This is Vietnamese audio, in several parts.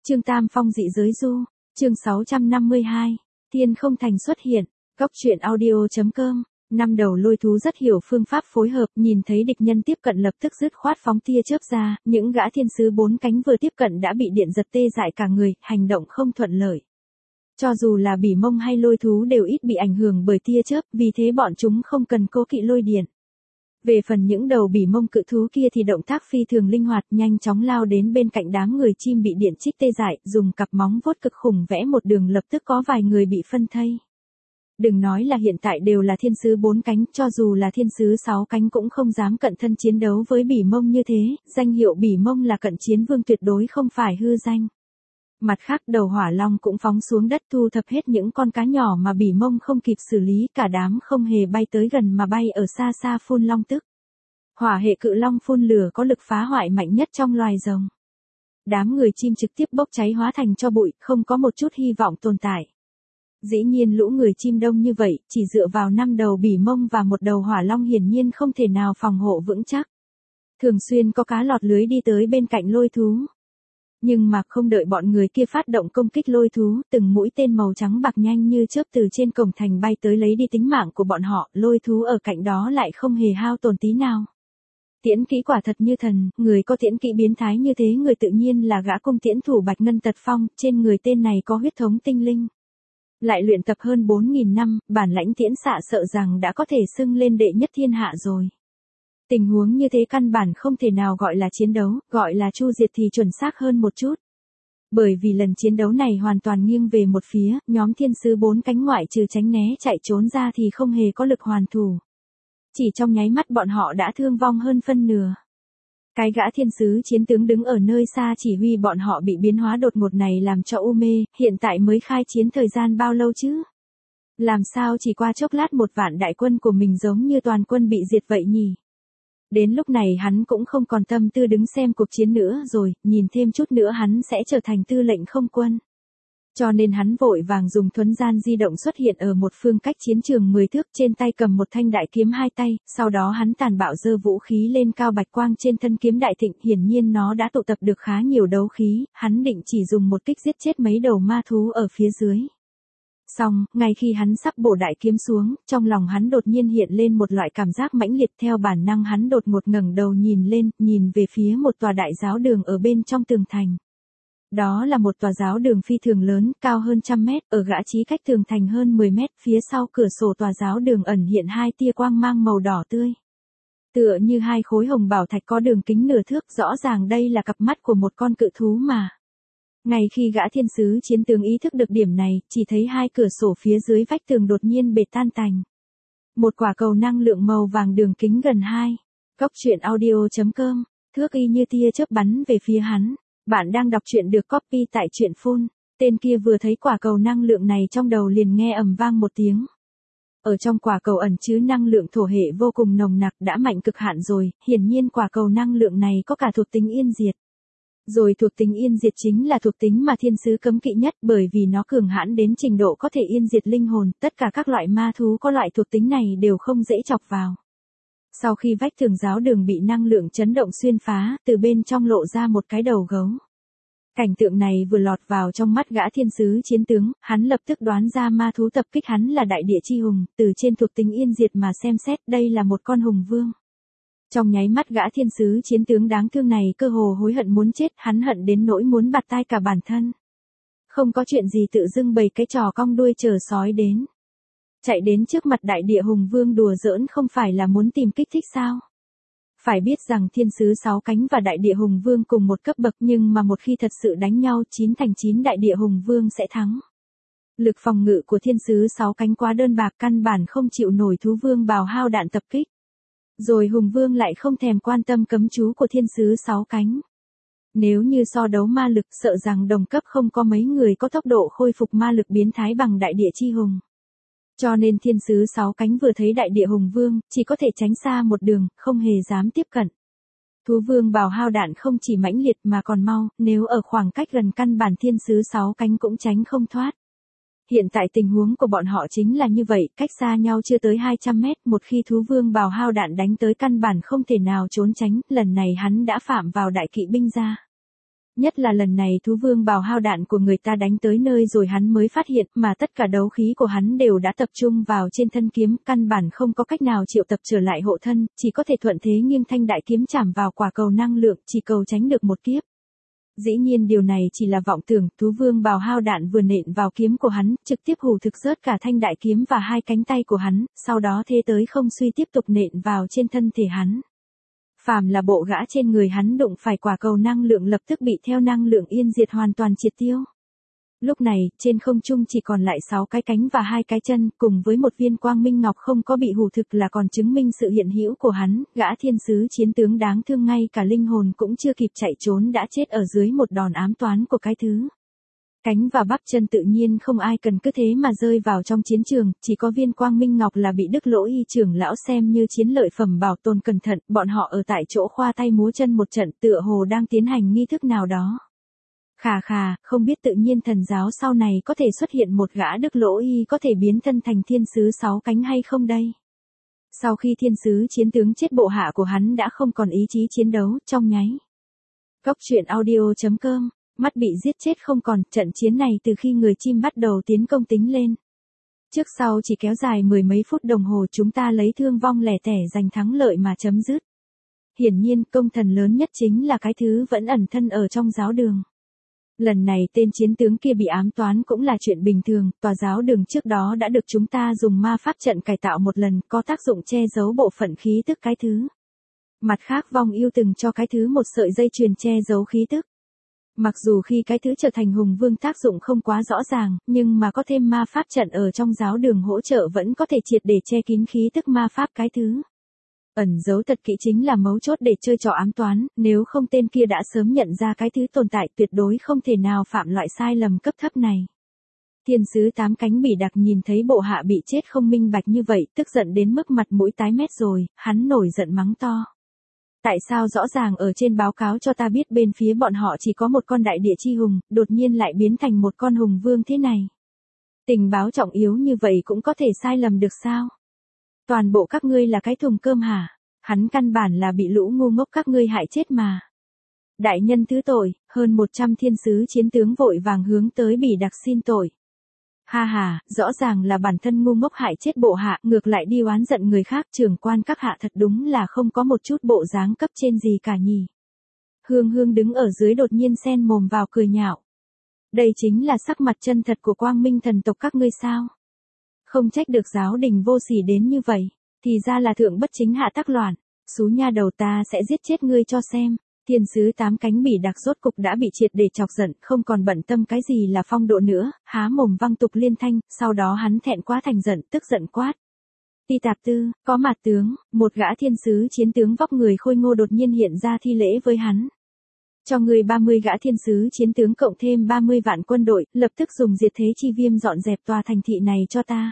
Trương Tam Phong dị giới du, chương 652, Thiên không thành xuất hiện, góc truyện audio.com. Năm đầu lôi thú rất hiểu phương pháp phối hợp, nhìn thấy địch nhân tiếp cận lập tức dứt khoát phóng tia chớp ra, những gã thiên sứ bốn cánh vừa tiếp cận đã bị điện giật tê dại cả người, hành động không thuận lợi. Cho dù là bỉ mông hay lôi thú đều ít bị ảnh hưởng bởi tia chớp, vì thế bọn chúng không cần cố kỵ lôi điện. Về phần những đầu bỉ mông cự thú kia thì động tác phi thường linh hoạt, nhanh chóng lao đến bên cạnh đám người chim bị điện chích tê dại, dùng cặp móng vuốt cực khủng vẽ một đường lập tức có vài người bị phân thây. Đừng nói là hiện tại đều là thiên sứ bốn cánh, cho dù là thiên sứ sáu cánh cũng không dám cận thân chiến đấu với bỉ mông như thế, danh hiệu bỉ mông là cận chiến vương tuyệt đối không phải hư danh. Mặt khác đầu hỏa long cũng phóng xuống đất thu thập hết những con cá nhỏ mà bỉ mông không kịp xử lý, cả đám không hề bay tới gần mà bay ở xa xa phun long tức. Hỏa hệ cự long phun lửa có lực phá hoại mạnh nhất trong loài rồng. Đám người chim trực tiếp bốc cháy hóa thành tro bụi, không có một chút hy vọng tồn tại. Dĩ nhiên lũ người chim đông như vậy, chỉ dựa vào 5 đầu bỉ mông và một đầu hỏa long hiển nhiên không thể nào phòng hộ vững chắc. Thường xuyên có cá lọt lưới đi tới bên cạnh lôi thú. Nhưng mà không đợi bọn người kia phát động công kích lôi thú, từng mũi tên màu trắng bạc nhanh như chớp từ trên cổng thành bay tới lấy đi tính mạng của bọn họ, lôi thú ở cạnh đó lại không hề hao tổn tí nào. Tiễn kỹ quả thật như thần, người có tiễn kỹ biến thái như thế người tự nhiên là gã cung tiễn thủ Bạch Ngân Tật Phong, trên người tên này có huyết thống tinh linh. Lại luyện tập hơn 4.000 năm, bản lãnh tiễn xạ sợ rằng đã có thể xưng lên đệ nhất thiên hạ rồi. Tình huống như thế căn bản không thể nào gọi là chiến đấu, gọi là chu diệt thì chuẩn xác hơn một chút. Bởi vì lần chiến đấu này hoàn toàn nghiêng về một phía, nhóm thiên sứ bốn cánh ngoại trừ tránh né chạy trốn ra thì không hề có lực hoàn thủ. Chỉ trong nháy mắt bọn họ đã thương vong hơn phân nửa. Cái gã thiên sứ chiến tướng đứng ở nơi xa chỉ huy bọn họ bị biến hóa đột ngột này làm cho u mê, hiện tại mới khai chiến thời gian bao lâu chứ? Làm sao chỉ qua chốc lát một vạn đại quân của mình giống như toàn quân bị diệt vậy nhỉ? Đến lúc này hắn cũng không còn tâm tư đứng xem cuộc chiến nữa rồi, nhìn thêm chút nữa hắn sẽ trở thành tư lệnh không quân. Cho nên hắn vội vàng dùng thuấn gian di động xuất hiện ở một phương cách chiến trường 10 thước, trên tay cầm một thanh đại kiếm hai tay, sau đó hắn tàn bạo giơ vũ khí lên cao, bạch quang trên thân kiếm đại thịnh, hiển nhiên nó đã tụ tập được khá nhiều đấu khí, hắn định chỉ dùng một kích giết chết mấy đầu ma thú ở phía dưới. Xong, ngay khi hắn sắp bổ đại kiếm xuống, trong lòng hắn đột nhiên hiện lên một loại cảm giác mãnh liệt, theo bản năng hắn đột ngột ngẩng đầu nhìn lên, nhìn về phía một tòa đại giáo đường ở bên trong tường thành. Đó là một tòa giáo đường phi thường lớn, cao hơn 100 mét, ở gã trí cách tường thành hơn 10 mét, phía sau cửa sổ tòa giáo đường ẩn hiện hai tia quang mang màu đỏ tươi. Tựa như hai khối hồng bảo thạch có đường kính nửa thước, rõ ràng đây là cặp mắt của một con cự thú mà. Ngay khi gã thiên sứ chiến tướng ý thức được điểm này, chỉ thấy hai cửa sổ phía dưới vách tường đột nhiên bể tan tành. Một quả cầu năng lượng màu vàng đường kính gần 2. Góc truyện audio.com, thước y như tia chớp bắn về phía hắn. Bạn đang đọc truyện được copy tại truyện phun. Tên kia vừa thấy quả cầu năng lượng này trong đầu liền nghe ầm vang một tiếng. Ở trong quả cầu ẩn chứa năng lượng thổ hệ vô cùng nồng nặc, đã mạnh cực hạn rồi, hiển nhiên quả cầu năng lượng này có cả thuộc tính yên diệt. Rồi thuộc tính yên diệt chính là thuộc tính mà thiên sứ cấm kỵ nhất, bởi vì nó cường hãn đến trình độ có thể yên diệt linh hồn, tất cả các loại ma thú có loại thuộc tính này đều không dễ chọc vào. Sau khi vách tường giáo đường bị năng lượng chấn động xuyên phá, từ bên trong lộ ra một cái đầu gấu. Cảnh tượng này vừa lọt vào trong mắt gã thiên sứ chiến tướng, hắn lập tức đoán ra ma thú tập kích hắn là đại địa chi hùng, từ trên thuộc tính yên diệt mà xem xét đây là một con hùng vương. Trong nháy mắt gã thiên sứ chiến tướng đáng thương này cơ hồ hối hận muốn chết, hắn hận đến nỗi muốn bạt tai cả bản thân. Không có chuyện gì tự dưng bày cái trò cong đuôi chờ sói đến. Chạy đến trước mặt đại địa hùng vương đùa giỡn không phải là muốn tìm kích thích sao? Phải biết rằng thiên sứ sáu cánh và đại địa hùng vương cùng một cấp bậc, nhưng mà một khi thật sự đánh nhau 9 thành 9 đại địa hùng vương sẽ thắng. Lực phòng ngự của thiên sứ sáu cánh quá đơn bạc, căn bản không chịu nổi thú vương bào hao đạn tập kích. Rồi hùng vương lại không thèm quan tâm cấm chú của thiên sứ sáu cánh. Nếu như so đấu ma lực, sợ rằng đồng cấp không có mấy người có tốc độ khôi phục ma lực biến thái bằng đại địa chi hùng. Cho nên thiên sứ sáu cánh vừa thấy đại địa hùng vương, chỉ có thể tránh xa một đường, không hề dám tiếp cận. Thú vương bào hao đạn không chỉ mãnh liệt mà còn mau, nếu ở khoảng cách gần căn bản thiên sứ sáu cánh cũng tránh không thoát. Hiện tại tình huống của bọn họ chính là như vậy, cách xa nhau chưa tới 200 mét, một khi thú vương bào hao đạn đánh tới căn bản không thể nào trốn tránh, lần này hắn đã phạm vào đại kỵ binh ra. Nhất là lần này thú vương bào hao đạn của người ta đánh tới nơi rồi hắn mới phát hiện mà tất cả đấu khí của hắn đều đã tập trung vào trên thân kiếm, căn bản không có cách nào triệu tập trở lại hộ thân, chỉ có thể thuận thế nghiêng thanh đại kiếm chạm vào quả cầu năng lượng, chỉ cầu tránh được một kiếp. Dĩ nhiên điều này chỉ là vọng tưởng, thú vương bào hao đạn vừa nện vào kiếm của hắn, trực tiếp hù thực rớt cả thanh đại kiếm và hai cánh tay của hắn, sau đó thế tới không suy tiếp tục nện vào trên thân thể hắn. Phàm là bộ gã trên người hắn đụng phải quả cầu năng lượng lập tức bị theo năng lượng yên diệt hoàn toàn triệt tiêu. Lúc này, trên không trung chỉ còn lại 6 cái cánh và 2 cái chân, cùng với một viên quang minh ngọc không có bị hủ thực là còn chứng minh sự hiện hữu của hắn, gã thiên sứ chiến tướng đáng thương ngay cả linh hồn cũng chưa kịp chạy trốn đã chết ở dưới một đòn ám toán của cái thứ. Cánh và bắp chân tự nhiên không ai cần cứ thế mà rơi vào trong chiến trường, chỉ có viên quang minh ngọc là bị Đức Lỗ Y trưởng lão xem như chiến lợi phẩm bảo tồn cẩn thận, bọn họ ở tại chỗ khoa tay múa chân một trận tựa hồ đang tiến hành nghi thức nào đó. Khà khà, không biết tự nhiên thần giáo sau này có thể xuất hiện một gã Đức Lỗ Y có thể biến thân thành thiên sứ 6 cánh hay không đây? Sau khi thiên sứ chiến tướng chết bộ hạ của hắn đã không còn ý chí chiến đấu, trong nháy. Góc truyện audio.com, mắt bị giết chết không còn, trận chiến này từ khi người chim bắt đầu tiến công tính lên. Trước sau chỉ kéo dài mười mấy phút đồng hồ chúng ta lấy thương vong lẻ tẻ giành thắng lợi mà chấm dứt. Hiển nhiên công thần lớn nhất chính là cái thứ vẫn ẩn thân ở trong giáo đường. Lần này tên chiến tướng kia bị ám toán cũng là chuyện bình thường, tòa giáo đường trước đó đã được chúng ta dùng ma pháp trận cải tạo một lần, có tác dụng che giấu bộ phận khí tức cái thứ. Mặt khác vong yêu từng cho cái thứ một sợi dây chuyền che giấu khí tức. Mặc dù khi cái thứ trở thành hùng vương tác dụng không quá rõ ràng, nhưng mà có thêm ma pháp trận ở trong giáo đường hỗ trợ vẫn có thể triệt để che kín khí tức ma pháp cái thứ. Ẩn giấu thật kỹ chính là mấu chốt để chơi trò ám toán, nếu không tên kia đã sớm nhận ra cái thứ tồn tại tuyệt đối không thể nào phạm loại sai lầm cấp thấp này. Thiên sứ 8 cánh bỉ đặc nhìn thấy bộ hạ bị chết không minh bạch như vậy, tức giận đến mức mặt mũi tái mét rồi, hắn nổi giận mắng to. Tại sao rõ ràng ở trên báo cáo cho ta biết bên phía bọn họ chỉ có một con đại địa chi hùng, đột nhiên lại biến thành một con hùng vương thế này? Tình báo trọng yếu như vậy cũng có thể sai lầm được sao? Toàn bộ các ngươi là cái thùng cơm hả? Hắn căn bản là bị lũ ngu ngốc các ngươi hại chết mà. Đại nhân thứ tội, hơn 100 thiên sứ chiến tướng vội vàng hướng tới bỉ đặc xin tội. Ha ha, rõ ràng là bản thân ngu ngốc hại chết bộ hạ, ngược lại đi oán giận người khác, trưởng quan các hạ thật đúng là không có một chút bộ dáng cấp trên gì cả nhỉ. Hương Hương đứng ở dưới đột nhiên xen mồm vào cười nhạo. Đây chính là sắc mặt chân thật của quang minh thần tộc các ngươi sao? Không trách được giáo đình vô sỉ đến như vậy, thì ra là thượng bất chính hạ tác loạn, xú nha đầu ta sẽ giết chết ngươi cho xem. Thiên sứ 8 cánh bỉ đặc rốt cục đã bị triệt để chọc giận, không còn bận tâm cái gì là phong độ nữa, há mồm văng tục liên thanh, sau đó hắn thẹn quá thành giận, tức giận quát. Ti tạp tư, có mặt tướng, một gã thiên sứ chiến tướng vóc người khôi ngô đột nhiên hiện ra thi lễ với hắn. Cho người 30 gã thiên sứ chiến tướng cộng thêm 30 vạn quân đội, lập tức dùng diệt thế chi viêm dọn dẹp tòa thành thị này cho ta.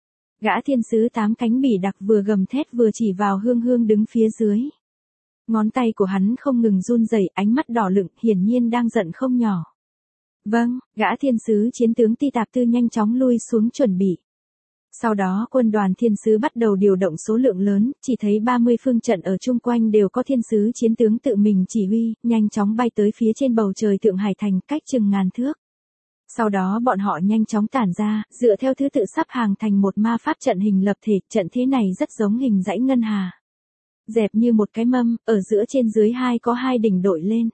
Gã thiên sứ 8 cánh bỉ đặc vừa gầm thét vừa chỉ vào Hương Hương đứng phía dưới. Ngón tay của hắn không ngừng run rẩy, ánh mắt đỏ lựng, hiển nhiên đang giận không nhỏ. Vâng, gã thiên sứ chiến tướng Ti Tạp Tư nhanh chóng lui xuống chuẩn bị. Sau đó quân đoàn thiên sứ bắt đầu điều động số lượng lớn, chỉ thấy 30 phương trận ở chung quanh đều có thiên sứ chiến tướng tự mình chỉ huy, nhanh chóng bay tới phía trên bầu trời Thượng Hải Thành, cách chừng ngàn thước. Sau đó bọn họ nhanh chóng tản ra, dựa theo thứ tự sắp hàng thành một ma pháp trận hình lập thể, trận thế này rất giống hình dãy ngân hà. Dẹp như một cái mâm, ở giữa trên dưới hai có hai đỉnh đội lên.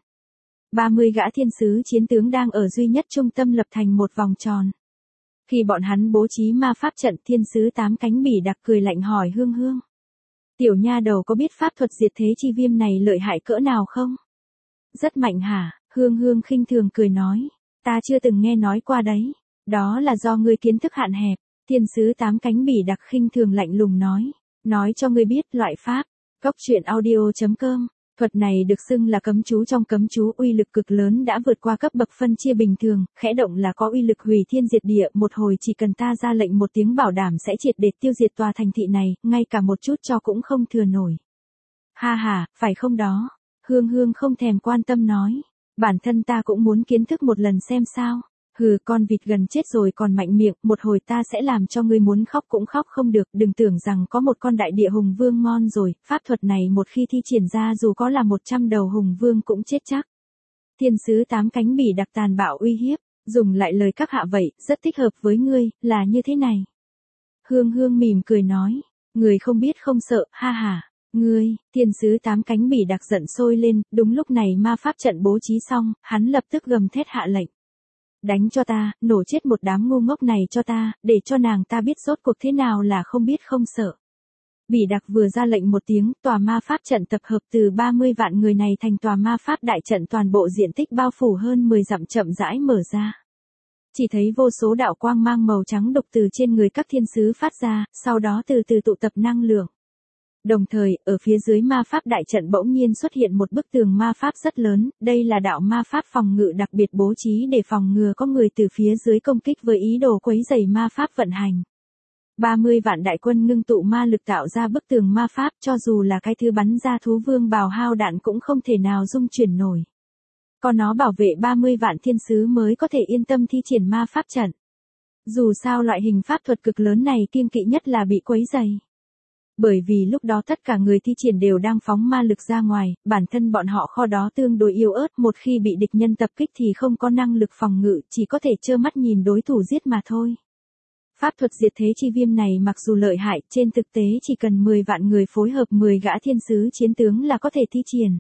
30 gã thiên sứ chiến tướng đang ở duy nhất trung tâm lập thành một vòng tròn. Khi bọn hắn bố trí ma pháp trận, thiên sứ 8 cánh bỉ đặc cười lạnh hỏi Hương Hương. Tiểu nha đầu có biết pháp thuật diệt thế chi viêm này lợi hại cỡ nào không? Rất mạnh hả? Hương Hương khinh thường cười nói. Ta chưa từng nghe nói qua đấy. Đó là do ngươi kiến thức hạn hẹp. Thiên sứ 8 cánh bỉ đặc khinh thường lạnh lùng nói. Nói cho ngươi biết loại pháp. Góc truyện audio.com. Thuật này được xưng là cấm chú trong cấm chú, uy lực cực lớn đã vượt qua cấp bậc phân chia bình thường, khẽ động là có uy lực hủy thiên diệt địa, một hồi chỉ cần ta ra lệnh một tiếng bảo đảm sẽ triệt để tiêu diệt tòa thành thị này, ngay cả một chút cho cũng không thừa nổi. Ha ha, phải không đó? Hương Hương không thèm quan tâm nói. Bản thân ta cũng muốn kiến thức một lần xem sao. Hừ, con vịt gần chết rồi còn mạnh miệng, một hồi ta sẽ làm cho ngươi muốn khóc cũng khóc không được, đừng tưởng rằng có một con đại địa hùng vương ngon rồi, pháp thuật này một khi thi triển ra dù có là 100 đầu hùng vương cũng chết chắc. Thiên sứ tám cánh bỉ đặc tàn bạo uy hiếp, dùng lại lời các hạ vậy, rất thích hợp với ngươi, là như thế này. Hương Hương mỉm cười nói, người không biết không sợ, ha ha. Ngươi, thiên sứ tám cánh bỉ đặc giận sôi lên, đúng lúc này ma pháp trận bố trí xong, hắn lập tức gầm thét hạ lệnh. Đánh cho ta, nổ chết một đám ngu ngốc này cho ta, để cho nàng ta biết rốt cuộc thế nào là không biết không sợ. Bỉ đặc vừa ra lệnh một tiếng, tòa ma pháp trận tập hợp từ 30 vạn người này thành tòa ma pháp đại trận toàn bộ diện tích bao phủ hơn 10 dặm chậm rãi mở ra. Chỉ thấy vô số đạo quang mang màu trắng đục từ trên người các thiên sứ phát ra, sau đó từ từ tụ tập năng lượng. Đồng thời, ở phía dưới ma pháp đại trận bỗng nhiên xuất hiện một bức tường ma pháp rất lớn, đây là đạo ma pháp phòng ngự đặc biệt bố trí để phòng ngừa có người từ phía dưới công kích với ý đồ quấy rầy ma pháp vận hành. 30 vạn đại quân ngưng tụ ma lực tạo ra bức tường ma pháp, cho dù là cái thứ bắn ra thú vương bào hao đạn cũng không thể nào dung chuyển nổi. Còn nó bảo vệ 30 vạn thiên sứ mới có thể yên tâm thi triển ma pháp trận. Dù sao loại hình pháp thuật cực lớn này kiêng kỵ nhất là bị quấy rầy. Bởi vì lúc đó tất cả người thi triển đều đang phóng ma lực ra ngoài, bản thân bọn họ kho đó tương đối yếu ớt, một khi bị địch nhân tập kích thì không có năng lực phòng ngự, chỉ có thể trơ mắt nhìn đối thủ giết mà thôi. Pháp thuật diệt thế chi viêm này mặc dù lợi hại, trên thực tế chỉ cần 10 vạn người phối hợp 10 gã thiên sứ chiến tướng là có thể thi triển.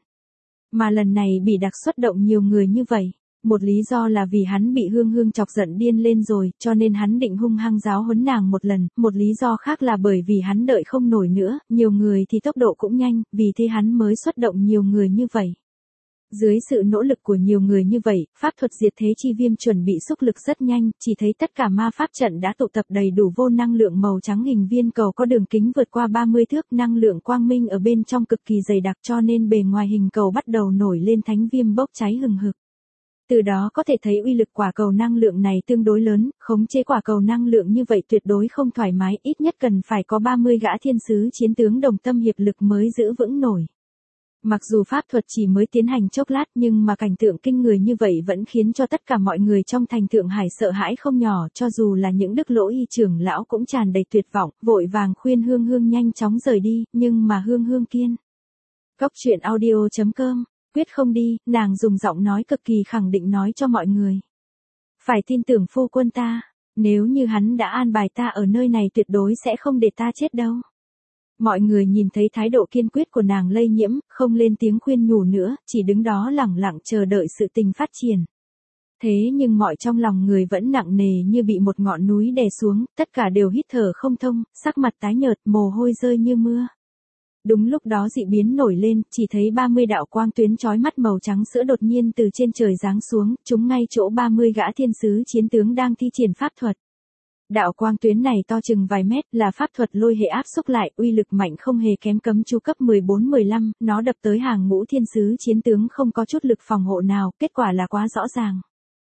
Mà lần này bị đặc xuất động nhiều người như vậy. Một lý do là vì hắn bị Hương Hương chọc giận điên lên rồi, cho nên hắn định hung hăng giáo huấn nàng một lần, một lý do khác là bởi vì hắn đợi không nổi nữa, nhiều người thì tốc độ cũng nhanh, vì thế hắn mới xuất động nhiều người như vậy. Dưới sự nỗ lực của nhiều người như vậy, pháp thuật diệt thế chi viêm chuẩn bị xúc lực rất nhanh, chỉ thấy tất cả ma pháp trận đã tụ tập đầy đủ vô năng lượng màu trắng hình viên cầu có đường kính vượt qua 30 thước, năng lượng quang minh ở bên trong cực kỳ dày đặc cho nên bề ngoài hình cầu bắt đầu nổi lên thánh viêm bốc cháy hừng hực. Từ đó có thể thấy uy lực quả cầu năng lượng này tương đối lớn, khống chế quả cầu năng lượng như vậy tuyệt đối không thoải mái, ít nhất cần phải có 30 gã thiên sứ chiến tướng đồng tâm hiệp lực mới giữ vững nổi. Mặc dù pháp thuật chỉ mới tiến hành chốc lát nhưng mà cảnh tượng kinh người như vậy vẫn khiến cho tất cả mọi người trong thành Thượng Hải sợ hãi không nhỏ, cho dù là những đức lỗ y trưởng lão cũng tràn đầy tuyệt vọng, vội vàng khuyên Hương Hương nhanh chóng rời đi, nhưng mà Hương Hương kiên. Góc truyện audio.com, quyết không đi, nàng dùng giọng nói cực kỳ khẳng định nói cho mọi người. Phải tin tưởng phu quân ta, nếu như hắn đã an bài ta ở nơi này tuyệt đối sẽ không để ta chết đâu. Mọi người nhìn thấy thái độ kiên quyết của nàng lây nhiễm, không lên tiếng khuyên nhủ nữa, chỉ đứng đó lẳng lặng chờ đợi sự tình phát triển. Thế nhưng mọi trong lòng người vẫn nặng nề như bị một ngọn núi đè xuống, tất cả đều hít thở không thông, sắc mặt tái nhợt, mồ hôi rơi như mưa. Đúng lúc đó dị biến nổi lên, chỉ thấy 30 đạo quang tuyến chói mắt màu trắng sữa đột nhiên từ trên trời giáng xuống, chúng ngay chỗ 30 gã thiên sứ chiến tướng đang thi triển pháp thuật. Đạo quang tuyến này to chừng vài mét, là pháp thuật lôi hệ áp xúc lại, uy lực mạnh không hề kém cấm chú cấp 14-15, nó đập tới hàng ngũ thiên sứ chiến tướng không có chút lực phòng hộ nào, kết quả là quá rõ ràng.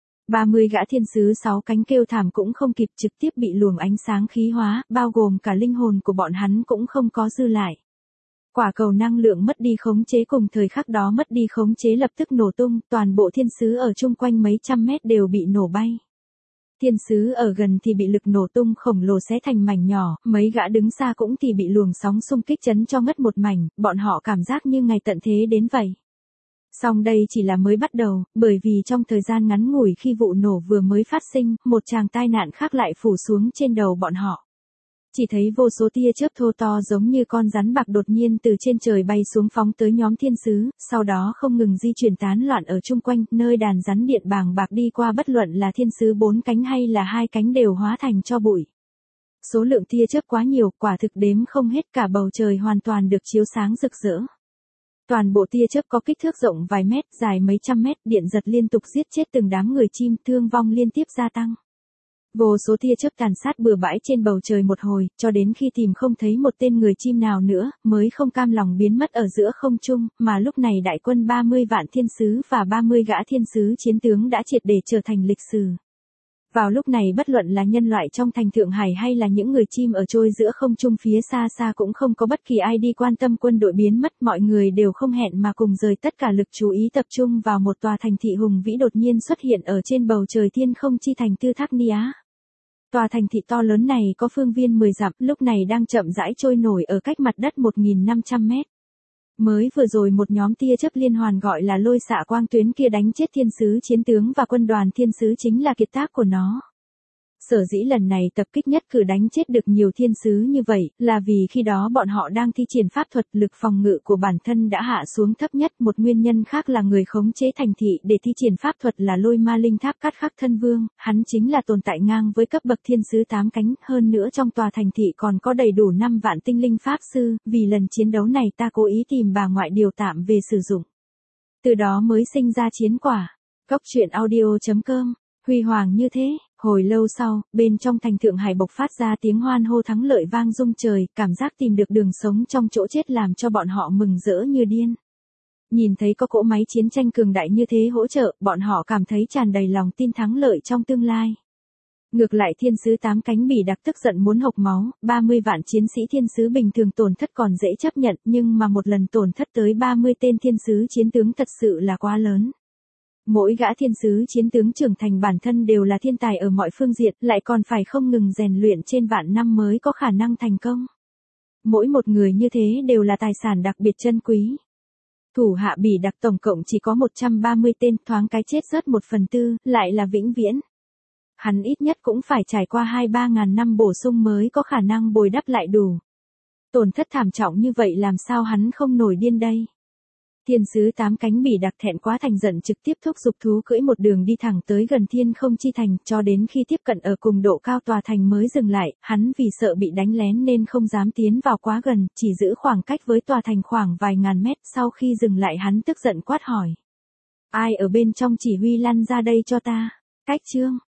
30 gã thiên sứ 6 cánh kêu thảm cũng không kịp, trực tiếp bị luồng ánh sáng khí hóa, bao gồm cả linh hồn của bọn hắn cũng không có dư lại. Quả cầu năng lượng mất đi khống chế cùng thời khắc đó mất đi khống chế lập tức nổ tung, toàn bộ thiên sứ ở chung quanh mấy trăm mét đều bị nổ bay. Thiên sứ ở gần thì bị lực nổ tung khổng lồ xé thành mảnh nhỏ, mấy gã đứng xa cũng thì bị luồng sóng xung kích chấn cho ngất một mảnh, bọn họ cảm giác như ngày tận thế đến vậy. Song đây chỉ là mới bắt đầu, bởi vì trong thời gian ngắn ngủi khi vụ nổ vừa mới phát sinh, một tràng tai nạn khác lại phủ xuống trên đầu bọn họ. Chỉ thấy vô số tia chớp thô to giống như con rắn bạc đột nhiên từ trên trời bay xuống phóng tới nhóm thiên sứ, sau đó không ngừng di chuyển tán loạn ở chung quanh, nơi đàn rắn điện bàng bạc đi qua bất luận là thiên sứ 4 cánh hay là 2 cánh đều hóa thành tro bụi. Số lượng tia chớp quá nhiều, quả thực đếm không hết, cả bầu trời hoàn toàn được chiếu sáng rực rỡ. Toàn bộ tia chớp có kích thước rộng vài mét, dài mấy trăm mét, điện giật liên tục giết chết từng đám người chim, thương vong liên tiếp gia tăng. Vô số tia chớp tàn sát bừa bãi trên bầu trời một hồi, cho đến khi tìm không thấy một tên người chim nào nữa, mới không cam lòng biến mất ở giữa không trung, mà lúc này đại quân 30 vạn thiên sứ và 30 gã thiên sứ chiến tướng đã triệt để trở thành lịch sử. Vào lúc này bất luận là nhân loại trong thành Thượng Hải hay là những người chim ở trôi giữa không trung phía xa xa cũng không có bất kỳ ai đi quan tâm quân đội biến mất, mọi người đều không hẹn mà cùng rời tất cả lực chú ý tập trung vào một tòa thành thị hùng vĩ đột nhiên xuất hiện ở trên bầu trời thiên không chi thành Tư Thác Nia. Tòa thành thị to lớn này có phương viên 10 dặm, lúc này đang chậm rãi trôi nổi ở cách mặt đất 1.500 mét. Mới vừa rồi một nhóm tia chớp liên hoàn gọi là lôi xạ quang tuyến kia đánh chết thiên sứ chiến tướng và quân đoàn thiên sứ chính là kiệt tác của nó. Sở dĩ lần này tập kích nhất cử đánh chết được nhiều thiên sứ như vậy, là vì khi đó bọn họ đang thi triển pháp thuật, lực phòng ngự của bản thân đã hạ xuống thấp nhất. Một nguyên nhân khác là người khống chế thành thị để thi triển pháp thuật là lôi ma linh tháp cát khắc thân vương, hắn chính là tồn tại ngang với cấp bậc thiên sứ 8 cánh, hơn nữa trong tòa thành thị còn có đầy đủ 5 vạn tinh linh pháp sư, vì lần chiến đấu này ta cố ý tìm bà ngoại điều tạm về sử dụng. Từ đó mới sinh ra chiến quả. Cốc truyện audio.com. Huy hoàng như thế. Hồi lâu sau, bên trong thành Thượng Hải bộc phát ra tiếng hoan hô thắng lợi vang rung trời, cảm giác tìm được đường sống trong chỗ chết làm cho bọn họ mừng rỡ như điên. Nhìn thấy có cỗ máy chiến tranh cường đại như thế hỗ trợ, bọn họ cảm thấy tràn đầy lòng tin thắng lợi trong tương lai. Ngược lại thiên sứ 8 cánh bỉ đặc tức giận muốn hộc máu, 30 vạn chiến sĩ thiên sứ bình thường tổn thất còn dễ chấp nhận, nhưng mà một lần tổn thất tới 30 tên thiên sứ chiến tướng thật sự là quá lớn. Mỗi gã thiên sứ chiến tướng trưởng thành bản thân đều là thiên tài ở mọi phương diện, lại còn phải không ngừng rèn luyện trên vạn năm mới có khả năng thành công. Mỗi một người như thế đều là tài sản đặc biệt chân quý. Thủ hạ bỉ đặc tổng cộng chỉ có 130 tên, thoáng cái chết rớt 1/4, lại là vĩnh viễn. Hắn ít nhất cũng phải trải qua 2-3 ngàn năm bổ sung mới có khả năng bồi đắp lại đủ. Tổn thất thảm trọng như vậy làm sao hắn không nổi điên đây? Thiên sứ 8 cánh bỉ đặc thẹn quá thành giận trực tiếp thúc giục thú cưỡi một đường đi thẳng tới gần Thiên Không Chi Thành, cho đến khi tiếp cận ở cùng độ cao tòa thành mới dừng lại. Hắn vì sợ bị đánh lén nên không dám tiến vào quá gần, chỉ giữ khoảng cách với tòa thành khoảng vài ngàn mét. Sau khi dừng lại hắn tức giận quát hỏi: ai ở bên trong chỉ huy lăn ra đây cho ta. Cách chương